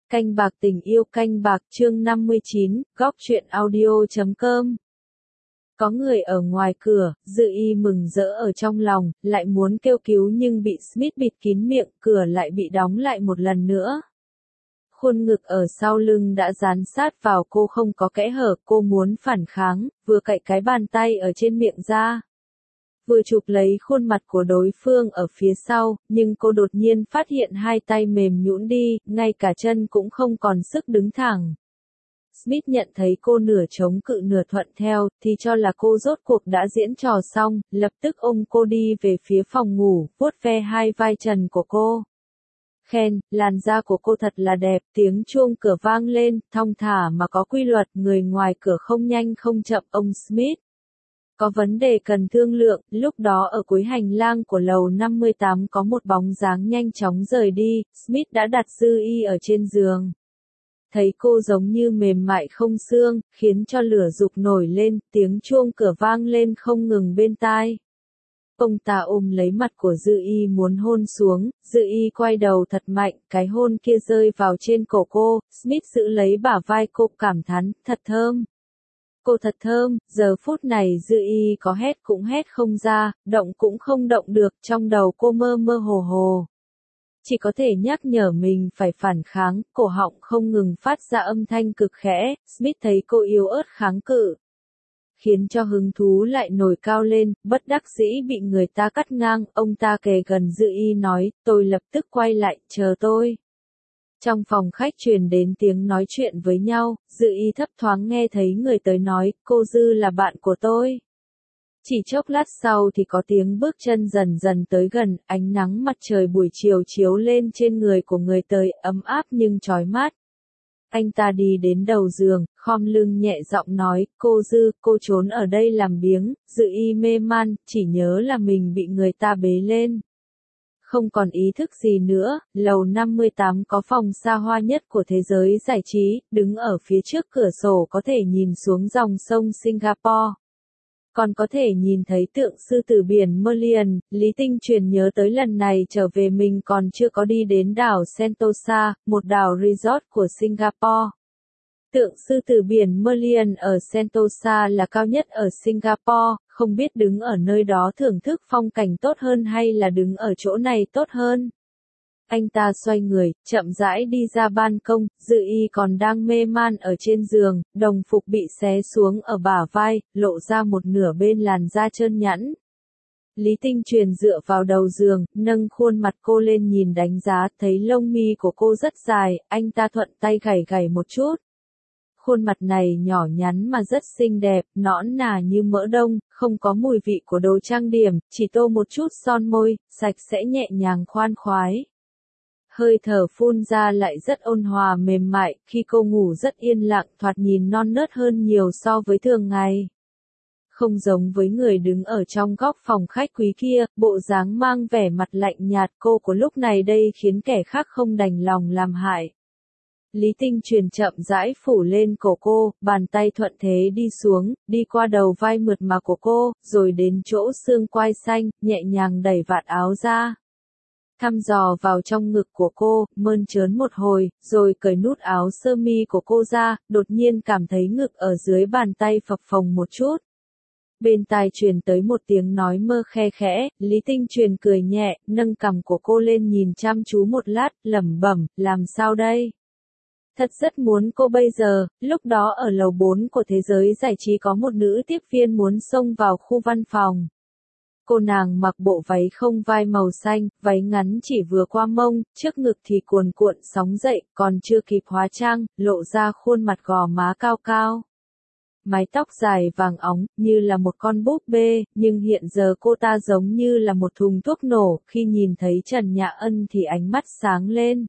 Canh bạc tình yêu canh bạc chương 59, góc truyện audio.com. Có người ở ngoài cửa, Dư Y mừng rỡ ở trong lòng, lại muốn kêu cứu nhưng bị Smith bịt kín miệng, cửa lại bị đóng lại một lần nữa. Khuôn ngực ở sau lưng đã dán sát vào cô không có kẽ hở, cô muốn phản kháng, vừa cạy cái bàn tay ở trên miệng ra. Vừa chụp lấy khuôn mặt của đối phương ở phía sau, nhưng cô đột nhiên phát hiện hai tay mềm nhũn đi, ngay cả chân cũng không còn sức đứng thẳng. Smith nhận thấy cô nửa chống cự nửa thuận theo, thì cho là cô rốt cuộc đã diễn trò xong, lập tức ôm cô đi về phía phòng ngủ, vuốt ve hai vai trần của cô. Khen, làn da của cô thật là đẹp, tiếng chuông cửa vang lên, thong thả mà có quy luật, người ngoài cửa không nhanh không chậm, ông Smith. Có vấn đề cần thương lượng, lúc đó ở cuối hành lang của lầu 58 có một bóng dáng nhanh chóng rời đi, Smith đã đặt Dư Y ở trên giường. Thấy cô giống như mềm mại không xương, khiến cho lửa dục nổi lên, tiếng chuông cửa vang lên không ngừng bên tai. Ông ta ôm lấy mặt của Dư Y muốn hôn xuống, Dư Y quay đầu thật mạnh, cái hôn kia rơi vào trên cổ cô, Smith giữ lấy bả vai cô cảm thán, thật thơm. Cô thật thơm, giờ phút này Dư Y có hét cũng hét không ra, động cũng không động được, trong đầu cô mơ mơ hồ hồ. Chỉ có thể nhắc nhở mình phải phản kháng, cổ họng không ngừng phát ra âm thanh cực khẽ, Smith thấy cô yếu ớt kháng cự. Khiến cho hứng thú lại nổi cao lên, bất đắc dĩ bị người ta cắt ngang, ông ta kề gần Dư Y nói, tôi lập tức quay lại, chờ tôi. Trong phòng khách truyền đến tiếng nói chuyện với nhau, Dư Y thấp thoáng nghe thấy người tới nói, cô Dư là bạn của tôi. Chỉ chốc lát sau thì có tiếng bước chân dần dần tới gần, ánh nắng mặt trời buổi chiều chiếu lên trên người của người tới, ấm áp nhưng chói mát. Anh ta đi đến đầu giường, khom lưng nhẹ giọng nói, cô Dư, cô trốn ở đây làm biếng, Dư Y mê man, chỉ nhớ là mình bị người ta bế lên. Không còn ý thức gì nữa, lầu 58 có phòng xa hoa nhất của thế giới giải trí, đứng ở phía trước cửa sổ có thể nhìn xuống dòng sông Singapore. Còn có thể nhìn thấy tượng sư tử biển Merlion, Lý Tinh Truyền nhớ tới lần này trở về mình còn chưa có đi đến đảo Sentosa, một đảo resort của Singapore. Tượng sư tử biển Merlion ở Sentosa là cao nhất ở Singapore, không biết đứng ở nơi đó thưởng thức phong cảnh tốt hơn hay là đứng ở chỗ này tốt hơn. Anh ta xoay người, chậm rãi đi ra ban công, Dư Y còn đang mê man ở trên giường, đồng phục bị xé xuống ở bả vai, lộ ra một nửa bên làn da trơn nhẵn. Lý Tinh Truyền dựa vào đầu giường, nâng khuôn mặt cô lên nhìn đánh giá, thấy lông mi của cô rất dài, anh ta thuận tay gảy gảy một chút. Khuôn mặt này nhỏ nhắn mà rất xinh đẹp, nõn nà như mỡ đông, không có mùi vị của đồ trang điểm, chỉ tô một chút son môi, sạch sẽ nhẹ nhàng khoan khoái. Hơi thở phun ra lại rất ôn hòa mềm mại, khi cô ngủ rất yên lặng, thoạt nhìn non nớt hơn nhiều so với thường ngày. Không giống với người đứng ở trong góc phòng khách quý kia, bộ dáng mang vẻ mặt lạnh nhạt cô của lúc này đây khiến kẻ khác không đành lòng làm hại. Lý Tinh Truyền chậm rãi phủ lên cổ cô, bàn tay thuận thế đi xuống, đi qua đầu vai mượt mà của cô, rồi đến chỗ xương quai xanh, nhẹ nhàng đẩy vạt áo ra. Thăm dò vào trong ngực của cô, mơn trớn một hồi, rồi cởi nút áo sơ mi của cô ra, đột nhiên cảm thấy ngực ở dưới bàn tay phập phồng một chút. Bên tai truyền tới một tiếng nói mơ khe khẽ, Lý Tinh Truyền cười nhẹ, nâng cằm của cô lên nhìn chăm chú một lát, lẩm bẩm, làm sao đây? Thật rất muốn cô bây giờ, lúc đó ở lầu 4 của thế giới giải trí có một nữ tiếp viên muốn xông vào khu văn phòng. Cô nàng mặc bộ váy không vai màu xanh, váy ngắn chỉ vừa qua mông, trước ngực thì cuồn cuộn sóng dậy, còn chưa kịp hóa trang, lộ ra khuôn mặt gò má cao cao. Mái tóc dài vàng óng, như là một con búp bê, nhưng hiện giờ cô ta giống như là một thùng thuốc nổ, khi nhìn thấy Trần Nhã Ân thì ánh mắt sáng lên.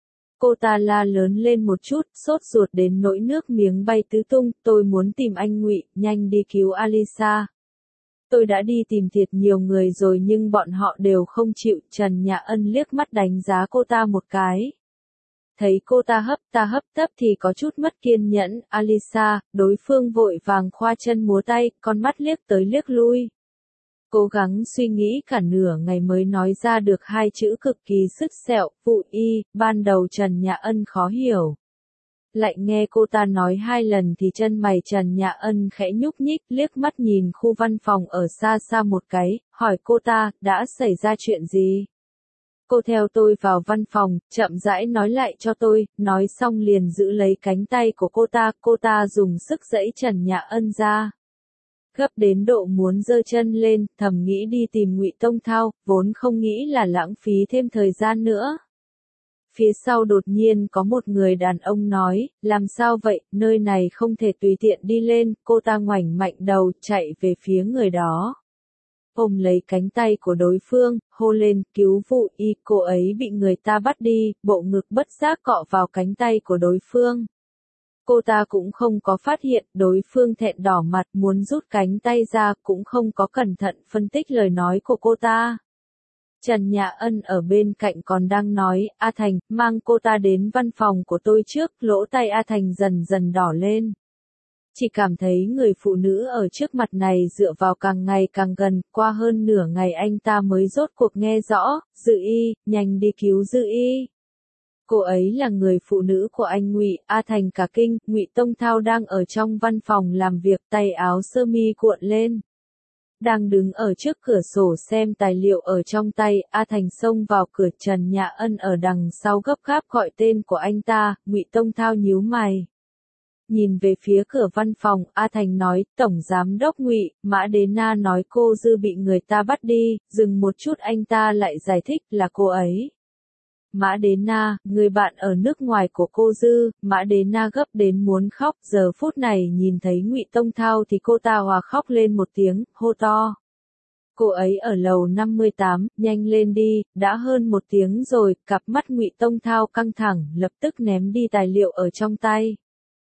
Cô ta la lớn lên một chút, sốt ruột đến nỗi nước miếng bay tứ tung, tôi muốn tìm anh Ngụy, nhanh đi cứu Alisa. Tôi đã đi tìm thiệt nhiều người rồi nhưng bọn họ đều không chịu, Trần Nhã Ân liếc mắt đánh giá cô ta một cái. Thấy cô ta hấp tấp thì có chút mất kiên nhẫn, Alisa, đối phương vội vàng khoa chân múa tay, con mắt liếc tới liếc lui. Cố gắng suy nghĩ cả nửa ngày mới nói ra được hai chữ cực kỳ sứt sẹo, vụ y, ban đầu Trần Nhã Ân khó hiểu. Lại nghe cô ta nói hai lần thì chân mày Trần Nhã Ân khẽ nhúc nhích, liếc mắt nhìn khu văn phòng ở xa xa một cái, hỏi cô ta, đã xảy ra chuyện gì? Cô theo tôi vào văn phòng, chậm rãi nói lại cho tôi, nói xong liền giữ lấy cánh tay của cô ta dùng sức giãy Trần Nhã Ân ra. Gấp đến độ muốn giơ chân lên, thầm nghĩ đi tìm Ngụy Tông Thao, vốn không nghĩ là lãng phí thêm thời gian nữa. Phía sau đột nhiên có một người đàn ông nói, làm sao vậy, nơi này không thể tùy tiện đi lên, cô ta ngoảnh mạnh đầu, chạy về phía người đó. Ôm lấy cánh tay của đối phương, hô lên, cứu vụ y, cô ấy bị người ta bắt đi, bộ ngực bất giác cọ vào cánh tay của đối phương. Cô ta cũng không có phát hiện, đối phương thẹn đỏ mặt muốn rút cánh tay ra, cũng không có cẩn thận phân tích lời nói của cô ta. Trần Nhã Ân ở bên cạnh còn đang nói, A Thành, mang cô ta đến văn phòng của tôi trước, lỗ tai A Thành dần dần đỏ lên. Chỉ cảm thấy người phụ nữ ở trước mặt này dựa vào càng ngày càng gần, qua hơn nửa ngày anh ta mới rốt cuộc nghe rõ, Dư Y, nhanh đi cứu Dư Y. Cô ấy là người phụ nữ của anh Ngụy. A Thành cả kinh, Ngụy Tông Thao đang ở trong văn phòng làm việc, tay áo sơ mi cuộn lên. Đang đứng ở trước cửa sổ xem tài liệu ở trong tay, A Thành xông vào cửa. Trần Nhã Ân ở đằng sau gấp gáp gọi tên của anh ta, Ngụy Tông Thao nhíu mày. Nhìn về phía cửa văn phòng, A Thành nói, Tổng Giám đốc Ngụy, Mã Đế Na nói cô Dư bị người ta bắt đi, dừng một chút anh ta lại giải thích là cô ấy. Mã Đế Na, người bạn ở nước ngoài của cô Dư. Mã Đế Na gấp đến muốn khóc, giờ phút này nhìn thấy Ngụy Tông Thao thì cô ta hòa khóc lên một tiếng, hô to. Cô ấy ở lầu 58, nhanh lên đi, đã hơn một tiếng rồi, cặp mắt Ngụy Tông Thao căng thẳng, lập tức ném đi tài liệu ở trong tay.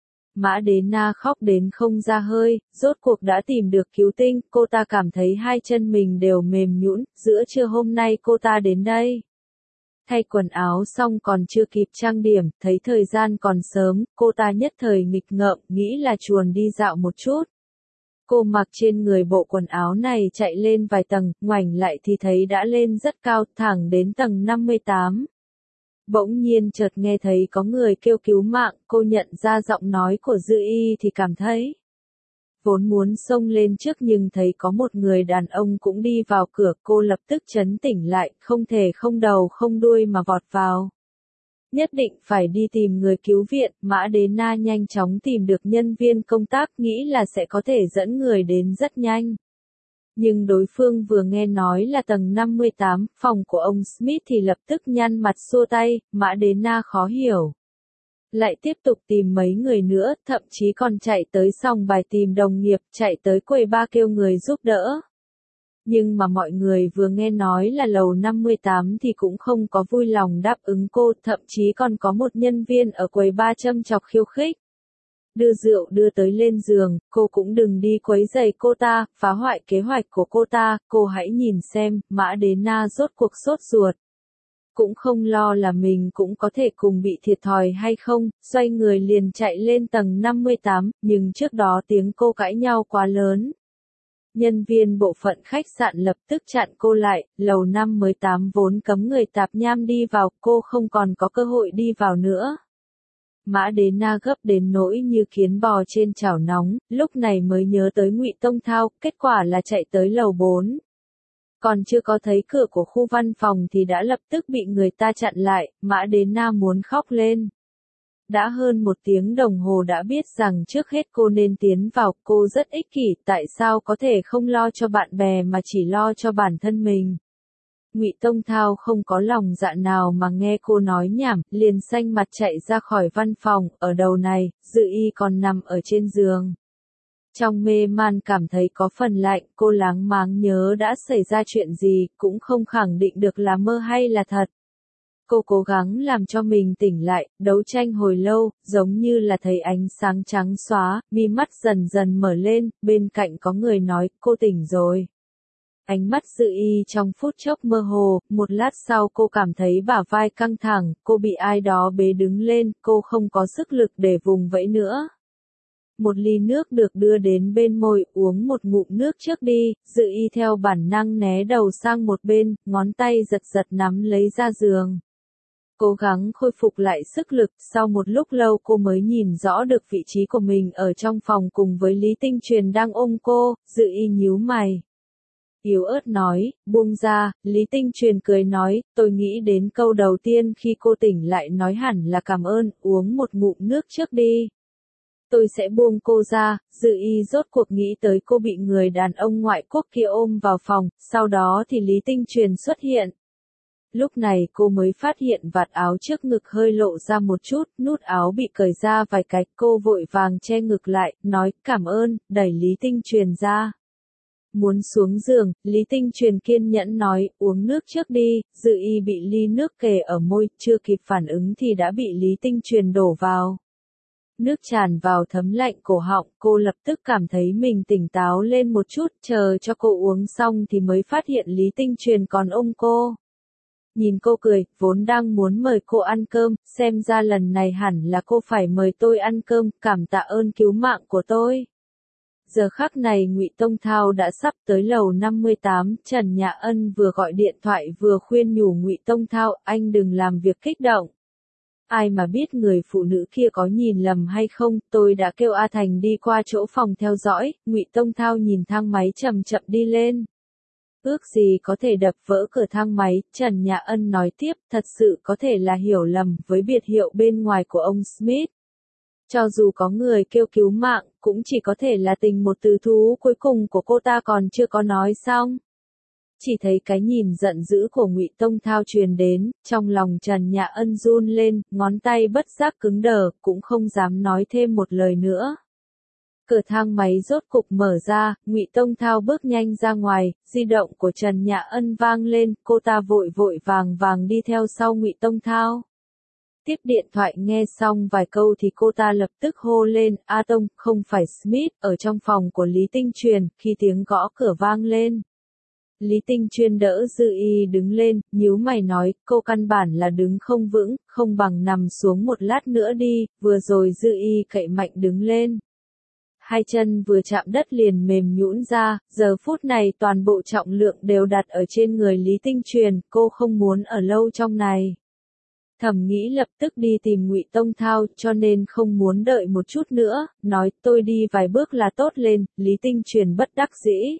Mã Đế Na khóc đến không ra hơi, rốt cuộc đã tìm được cứu tinh, cô ta cảm thấy hai chân mình đều mềm nhũn, giữa trưa hôm nay cô ta đến đây. Thay quần áo xong còn chưa kịp trang điểm, thấy thời gian còn sớm, cô ta nhất thời nghịch ngợm, nghĩ là chuồn đi dạo một chút. Cô mặc trên người bộ quần áo này chạy lên vài tầng, ngoảnh lại thì thấy đã lên rất cao, thẳng đến tầng 58. Bỗng nhiên chợt nghe thấy có người kêu cứu mạng, cô nhận ra giọng nói của Dư Y thì cảm thấy. Vốn muốn xông lên trước nhưng thấy có một người đàn ông cũng đi vào cửa, cô lập tức trấn tỉnh lại, không thể không đầu không đuôi mà vọt vào. Nhất định phải đi tìm người cứu viện. Mã Đế Na nhanh chóng tìm được nhân viên công tác, nghĩ là sẽ có thể dẫn người đến rất nhanh. Nhưng đối phương vừa nghe nói là tầng 58, phòng của ông Smith thì lập tức nhăn mặt xua tay. Mã Đế Na khó hiểu. Lại tiếp tục tìm mấy người nữa, thậm chí còn chạy tới sòng bài tìm đồng nghiệp, chạy tới quầy bar kêu người giúp đỡ. Nhưng mà mọi người vừa nghe nói là lầu 58 thì cũng không có vui lòng đáp ứng cô, thậm chí còn có một nhân viên ở quầy bar châm chọc khiêu khích. Đưa rượu đưa tới lên giường, cô cũng đừng đi quấy rầy cô ta, phá hoại kế hoạch của cô ta, cô hãy nhìn xem, Mã Đế Na rốt cuộc sốt ruột. Cũng không lo là mình cũng có thể cùng bị thiệt thòi hay không, xoay người liền chạy lên tầng 58, nhưng trước đó tiếng cô cãi nhau quá lớn. Nhân viên bộ phận khách sạn lập tức chặn cô lại, lầu 58 vốn cấm người tạp nham đi vào, cô không còn có cơ hội đi vào nữa. Mã Đế Na gấp đến nỗi như kiến bò trên chảo nóng, lúc này mới nhớ tới Ngụy Tông Thao, kết quả là chạy tới lầu 4. Còn chưa có thấy cửa của khu văn phòng thì đã lập tức bị người ta chặn lại, Mã Đế Na muốn khóc lên. Đã hơn một tiếng đồng hồ đã biết rằng trước hết cô nên tiến vào, cô rất ích kỷ, tại sao có thể không lo cho bạn bè mà chỉ lo cho bản thân mình. Ngụy Tông Thao không có lòng dạ nào mà nghe cô nói nhảm, liền xanh mặt chạy ra khỏi văn phòng, ở đầu này, Dư Y còn nằm ở trên giường. Trong mê man cảm thấy có phần lạnh, cô láng máng nhớ đã xảy ra chuyện gì, cũng không khẳng định được là mơ hay là thật. Cô cố gắng làm cho mình tỉnh lại, đấu tranh hồi lâu, giống như là thấy ánh sáng trắng xóa, mi mắt dần dần mở lên, bên cạnh có người nói, cô tỉnh rồi. Ánh mắt Dư Y trong phút chốc mơ hồ, một lát sau cô cảm thấy bả vai căng thẳng, cô bị ai đó bế đứng lên, cô không có sức lực để vùng vẫy nữa. Một ly nước được đưa đến bên môi, uống một ngụm nước trước đi, Dự Y theo bản năng né đầu sang một bên, ngón tay giật giật nắm lấy ra giường. Cố gắng khôi phục lại sức lực, sau một lúc lâu cô mới nhìn rõ được vị trí của mình ở trong phòng cùng với Lý Tinh Truyền đang ôm cô. Dự Y nhíu mày, yếu ớt nói, buông ra. Lý Tinh Truyền cười nói, tôi nghĩ đến câu đầu tiên khi cô tỉnh lại nói hẳn là cảm ơn, uống một ngụm nước trước đi. Tôi sẽ buông cô ra. Dự Y rốt cuộc nghĩ tới cô bị người đàn ông ngoại quốc kia ôm vào phòng, sau đó thì Lý Tinh Truyền xuất hiện. Lúc này cô mới phát hiện vạt áo trước ngực hơi lộ ra một chút, nút áo bị cởi ra vài cái, cô vội vàng che ngực lại, nói cảm ơn, đẩy Lý Tinh Truyền ra. Muốn xuống giường, Lý Tinh Truyền kiên nhẫn nói, uống nước trước đi. Dự Y bị ly nước kề ở môi, chưa kịp phản ứng thì đã bị Lý Tinh Truyền đổ vào. Nước tràn vào thấm lạnh cổ họng, cô lập tức cảm thấy mình tỉnh táo lên một chút, chờ cho cô uống xong thì mới phát hiện Lý Tinh Truyền còn ôm cô. Nhìn cô cười, vốn đang muốn mời cô ăn cơm, xem ra lần này hẳn là cô phải mời tôi ăn cơm, cảm tạ ơn cứu mạng của tôi. Giờ khắc này Ngụy Tông Thao đã sắp tới lầu 58, Trần Nhã Ân vừa gọi điện thoại vừa khuyên nhủ Ngụy Tông Thao, anh đừng làm việc kích động. Ai mà biết người phụ nữ kia có nhìn lầm hay không, tôi đã kêu A Thành đi qua chỗ phòng theo dõi. Ngụy Tông Thao nhìn thang máy chậm chậm đi lên. Ước gì có thể đập vỡ cửa thang máy, Trần Nhã Ân nói tiếp, thật sự có thể là hiểu lầm với biệt hiệu bên ngoài của ông Smith. Cho dù có người kêu cứu mạng, cũng chỉ có thể là tình một từ thú cuối cùng của cô ta còn chưa có nói xong. Chỉ thấy cái nhìn giận dữ của Ngụy Tông Thao truyền đến, trong lòng Trần Nhã Ân run lên, ngón tay bất giác cứng đờ, cũng không dám nói thêm một lời nữa. Cửa thang máy rốt cục mở ra, Ngụy Tông Thao bước nhanh ra ngoài, di động của Trần Nhã Ân vang lên, cô ta vội vội vàng đi theo sau Ngụy Tông Thao. Tiếp điện thoại nghe xong vài câu thì cô ta lập tức hô lên, A Tông, không phải Smith, ở trong phòng của Lý Tinh Truyền. Khi tiếng gõ cửa vang lên, Lý Tinh Truyền đỡ Dự Y đứng lên, nhíu mày nói, cô căn bản là đứng không vững, không bằng nằm xuống một lát nữa đi. Vừa rồi Dự Y cậy mạnh đứng lên. Hai chân vừa chạm đất liền mềm nhũn ra, giờ phút này toàn bộ trọng lượng đều đặt ở trên người Lý Tinh Truyền, cô không muốn ở lâu trong này. Thầm nghĩ lập tức đi tìm Ngụy Tông Thao, cho nên không muốn đợi một chút nữa, nói tôi đi vài bước là tốt lên. Lý Tinh Truyền bất đắc dĩ,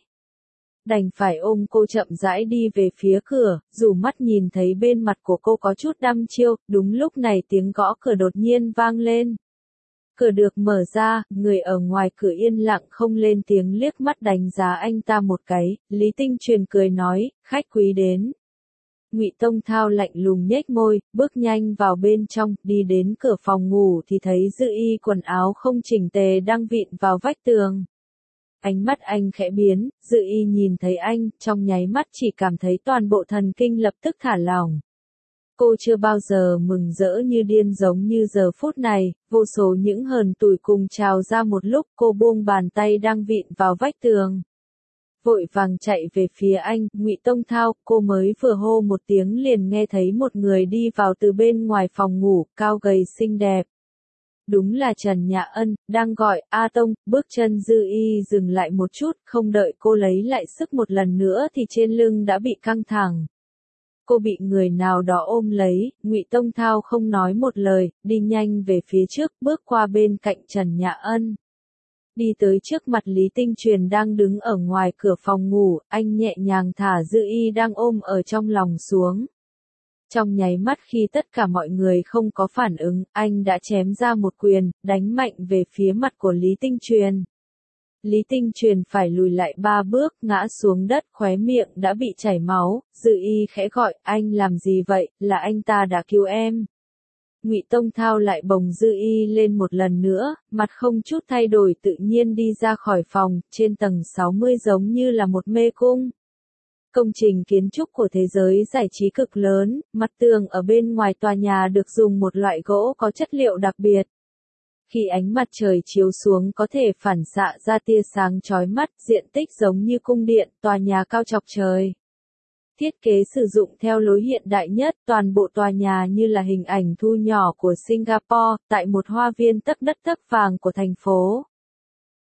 đành phải ôm cô chậm rãi đi về phía cửa, dù mắt nhìn thấy bên mặt của cô có chút đăm chiêu. Đúng lúc này tiếng gõ cửa đột nhiên vang lên. Cửa được mở ra, người ở ngoài cửa yên lặng không lên tiếng liếc mắt đánh giá anh ta một cái. Lý Tinh Truyền cười nói, khách quý đến. Ngụy Tông Thao lạnh lùng nhếch môi, bước nhanh vào bên trong, đi đến cửa phòng ngủ thì thấy Dự Y quần áo không chỉnh tề đang vịn vào vách tường. Ánh mắt anh khẽ biến, Dự Y nhìn thấy anh, trong nháy mắt chỉ cảm thấy toàn bộ thần kinh lập tức thả lỏng. Cô chưa bao giờ mừng rỡ như điên giống như giờ phút này, vô số những hờn tủi cùng trào ra một lúc. Cô buông bàn tay đang vịn vào vách tường, vội vàng chạy về phía anh. Ngụy Tông Thao. Cô mới vừa hô một tiếng liền nghe thấy một người đi vào từ bên ngoài phòng ngủ, cao gầy xinh đẹp. Đúng là Trần Nhã Ân, đang gọi, A Tông. Bước chân Dự Y dừng lại một chút, không đợi cô lấy lại sức một lần nữa thì trên lưng đã bị căng thẳng. Cô bị người nào đó ôm lấy. Ngụy Tông Thao không nói một lời, đi nhanh về phía trước, bước qua bên cạnh Trần Nhã Ân. Đi tới trước mặt Lý Tinh Truyền đang đứng ở ngoài cửa phòng ngủ, anh nhẹ nhàng thả Dự Y đang ôm ở trong lòng xuống. Trong nháy mắt khi tất cả mọi người không có phản ứng, anh đã chém ra một quyền, đánh mạnh về phía mặt của Lý Tinh Truyền. Lý Tinh Truyền phải lùi lại 3 bước, ngã xuống đất, khóe miệng đã bị chảy máu. Dự Y khẽ gọi, anh làm gì vậy, là anh ta đã cứu em. Ngụy Tông Thao lại bồng Dự Y lên một lần nữa, mặt không chút thay đổi tự nhiên đi ra khỏi phòng, trên tầng 60 giống như là một mê cung. Công trình kiến trúc của thế giới giải trí cực lớn, mặt tường ở bên ngoài tòa nhà được dùng một loại gỗ có chất liệu đặc biệt. Khi ánh mặt trời chiếu xuống có thể phản xạ ra tia sáng chói mắt, diện tích giống như cung điện, tòa nhà cao chọc trời. Thiết kế sử dụng theo lối hiện đại nhất, toàn bộ tòa nhà như là hình ảnh thu nhỏ của Singapore, tại một hoa viên tấc đất tấc vàng của thành phố.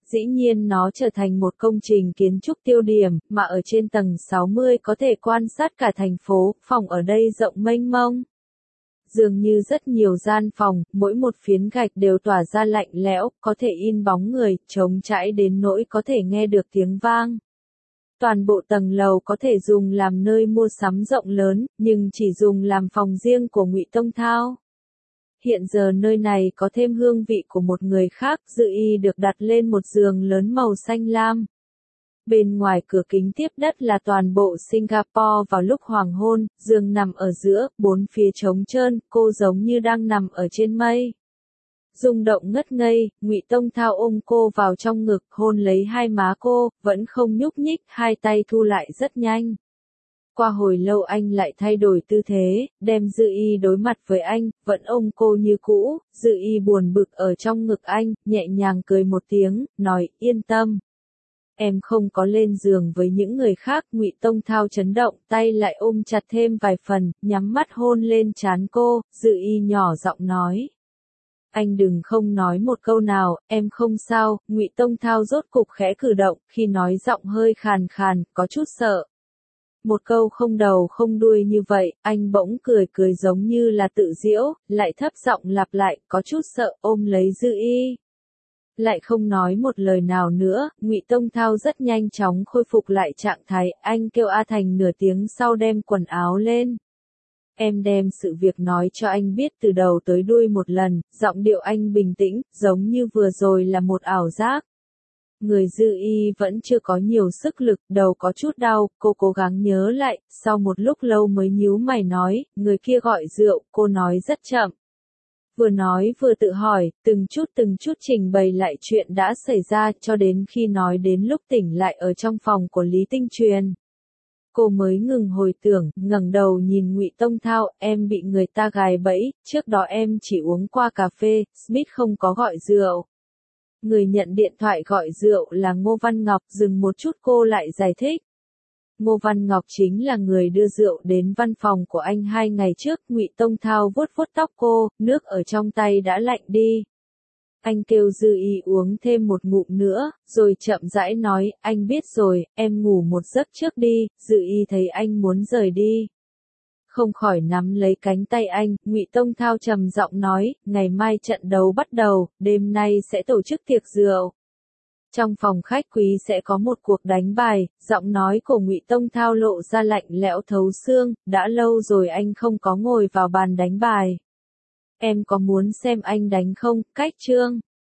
dĩ nhiên nó trở thành một công trình kiến trúc tiêu điểm, mà ở trên tầng 60 có thể quan sát cả thành phố, phòng ở đây rộng mênh mông. Dường như rất nhiều gian phòng, mỗi một phiến gạch đều tỏa ra lạnh lẽo, có thể in bóng người, trống trải đến nỗi có thể nghe được tiếng vang. Toàn bộ tầng lầu có thể dùng làm nơi mua sắm rộng lớn, nhưng chỉ dùng làm phòng riêng của Ngụy Tông Thao. Hiện giờ nơi này có thêm hương vị của một người khác, Dư Y được đặt lên một giường lớn màu xanh lam. Bên ngoài cửa kính tiếp đất là toàn bộ Singapore vào lúc hoàng hôn, giường nằm ở giữa, bốn phía trống trơn, cô giống như đang nằm ở trên mây. Rung động ngất ngây, Ngụy Tông Thao ôm cô vào trong ngực, hôn lấy hai má cô, vẫn không nhúc nhích, hai tay thu lại rất nhanh. Qua hồi lâu anh lại thay đổi tư thế, đem Dư Y đối mặt với anh, vẫn ôm cô như cũ, Dư Y buồn bực ở trong ngực anh, nhẹ nhàng cười một tiếng, nói, yên tâm. Em không có lên giường với những người khác, Ngụy Tông Thao chấn động, tay lại ôm chặt thêm vài phần, nhắm mắt hôn lên trán cô, Dư Y nhỏ giọng nói. Anh đừng không nói một câu nào, em không sao, Ngụy Tông Thao rốt cục khẽ cử động, khi nói giọng hơi khàn khàn, có chút sợ. Một câu không đầu không đuôi như vậy, anh bỗng cười cười giống như là tự giễu, lại thấp giọng lặp lại, có chút sợ, ôm lấy Dư Y. Lại không nói một lời nào nữa, Ngụy Tông Thao rất nhanh chóng khôi phục lại trạng thái, anh kêu A Thành nửa tiếng sau đem quần áo lên. Em đem sự việc nói cho anh biết từ đầu tới đuôi một lần, giọng điệu anh bình tĩnh, giống như vừa rồi là một ảo giác. Người Dư Y vẫn chưa có nhiều sức lực, đầu có chút đau, cô cố gắng nhớ lại, sau một lúc lâu mới nhíu mày nói, người kia gọi rượu, cô nói rất chậm. Vừa nói vừa tự hỏi, từng chút trình bày lại chuyện đã xảy ra cho đến khi nói đến lúc tỉnh lại ở trong phòng của Lý Tinh Truyền. Cô mới ngừng hồi tưởng, ngẩng đầu nhìn Ngụy Tông Thao, em bị người ta gài bẫy, trước đó em chỉ uống qua cà phê, Smith không có gọi rượu. Người nhận điện thoại gọi rượu là Ngô Văn Ngọc, dừng một chút cô lại giải thích. Ngô Văn Ngọc chính là người đưa rượu đến văn phòng của anh 2 ngày trước, Ngụy Tông Thao vuốt vuốt tóc cô, nước ở trong tay đã lạnh đi. Anh kêu Dư Y uống thêm một ngụm nữa, rồi chậm rãi nói, anh biết rồi, em ngủ một giấc trước đi, Dư Y thấy anh muốn rời đi. Không khỏi nắm lấy cánh tay anh, Ngụy Tông Thao trầm giọng nói, ngày mai trận đấu bắt đầu, đêm nay sẽ tổ chức tiệc rượu. Trong phòng khách quý sẽ có một cuộc đánh bài, giọng nói của Ngụy Tông Thao lộ ra lạnh lẽo thấu xương, đã lâu rồi anh không có ngồi vào bàn đánh bài. Em có muốn xem anh đánh không, Cách Trương?